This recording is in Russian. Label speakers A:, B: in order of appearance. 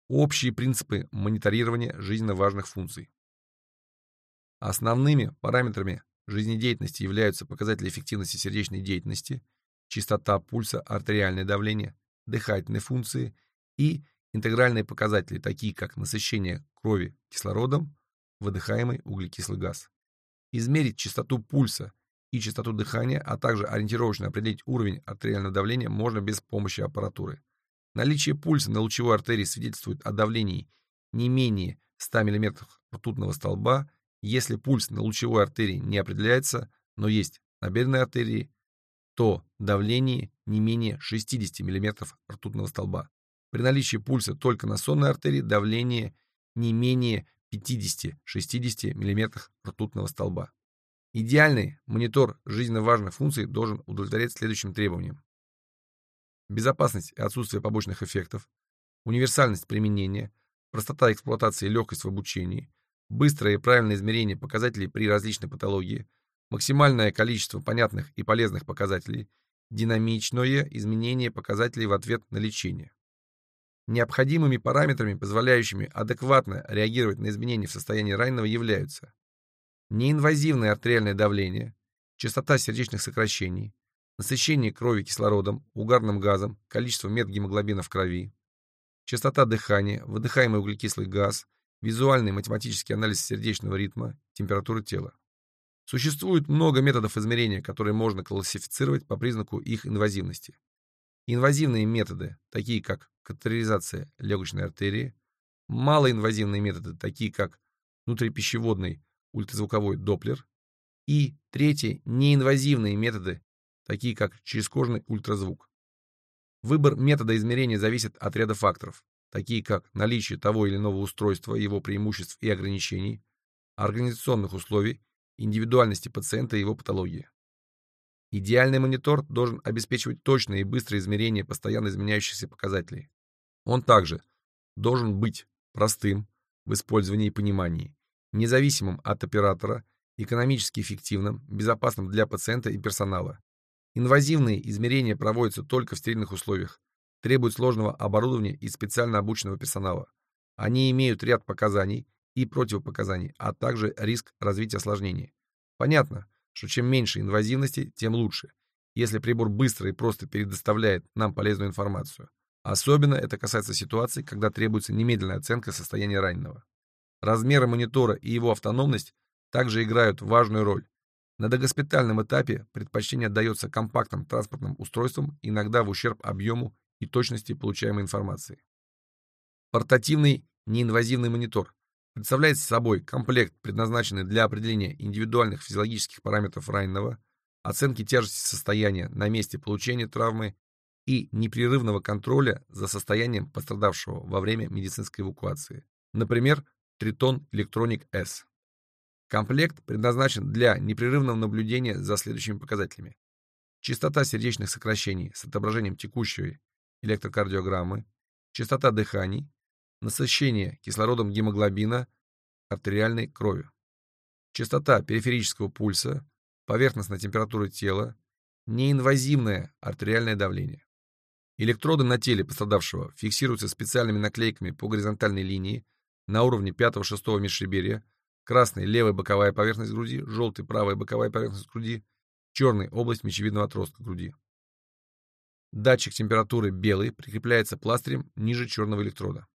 A: Общие принципы мониторирования жизненно важных функций. Основными параметрами жизнедеятельности являются показатели эффективности сердечной деятельности, частота пульса, артериальное давление, дыхательные функции и интегральные показатели, такие как насыщение крови кислородом, выдыхаемый углекислый газ. Измерить частоту пульса и частоту дыхания, а также ориентировочно определить уровень артериального давления можно без помощи аппаратуры. Наличие пульса на лучевой артерии свидетельствует о давлении не менее 100 мм ртутного столба. Если пульс на лучевой артерии не определяется, но есть на бедренной артерии, то давление не менее 60 мм ртутного столба. При наличии пульса только на сонной артерии давление не менее 50-60 мм ртутного столба. Идеальный монитор жизненно важных функций должен удовлетворять следующим требованиям: безопасность и отсутствие побочных эффектов, универсальность применения, простота эксплуатации и легкость в обучении, быстрое и правильное измерение показателей при различной патологии, максимальное количество понятных и полезных показателей, динамичное изменение показателей в ответ на лечение. Необходимыми параметрами, позволяющими адекватно реагировать на изменения в состоянии раненого, являются неинвазивное артериальное давление, частота сердечных сокращений, насыщение крови кислородом, угарным газом, количество метгемоглобина в крови, частота дыхания, выдыхаемый углекислый газ, визуальный математический анализ сердечного ритма, температуры тела. Существует много методов измерения, которые можно классифицировать по признаку их инвазивности. Инвазивные методы, такие как катетеризация легочной артерии, малоинвазивные методы, такие как внутрипищеводный ультразвуковой доплер, и третье, неинвазивные методы, такие как черезкожный ультразвук. Выбор метода измерения зависит от ряда факторов, такие как наличие того или иного устройства, его преимуществ и ограничений, организационных условий, индивидуальности пациента и его патологии. Идеальный монитор должен обеспечивать точное и быстрое измерение постоянно изменяющихся показателей. Он также должен быть простым в использовании и понимании, независимым от оператора, экономически эффективным, безопасным для пациента и персонала. Инвазивные измерения проводятся только в стерильных условиях, требуют сложного оборудования и специально обученного персонала. Они имеют ряд показаний и противопоказаний, а также риск развития осложнений. Понятно, что чем меньше инвазивности, тем лучше, если прибор быстро и просто предоставляет нам полезную информацию. Особенно это касается ситуаций, когда требуется немедленная оценка состояния раненого. Размеры монитора и его автономность также играют важную роль. На догоспитальном этапе предпочтение отдается компактным транспортным устройствам, иногда в ущерб объему и точности получаемой информации. Портативный неинвазивный монитор представляет собой комплект, предназначенный для определения индивидуальных физиологических параметров раненого, оценки тяжести состояния на месте получения травмы и непрерывного контроля за состоянием пострадавшего во время медицинской эвакуации. Например, Triton Electronic S. Комплект предназначен для непрерывного наблюдения за следующими показателями: частота сердечных сокращений с отображением текущей электрокардиограммы, частота дыханий, насыщение кислородом гемоглобина, артериальной крови, частота периферического пульса, поверхностная температура тела, неинвазивное артериальное давление. Электроды на теле пострадавшего фиксируются специальными наклейками по горизонтальной линии на уровне 5-6 межреберья: красный — левая боковая поверхность груди, желтый — правая боковая поверхность груди, черный — область мечевидного отростка груди. Датчик температуры белый прикрепляется пластырем ниже черного электрода.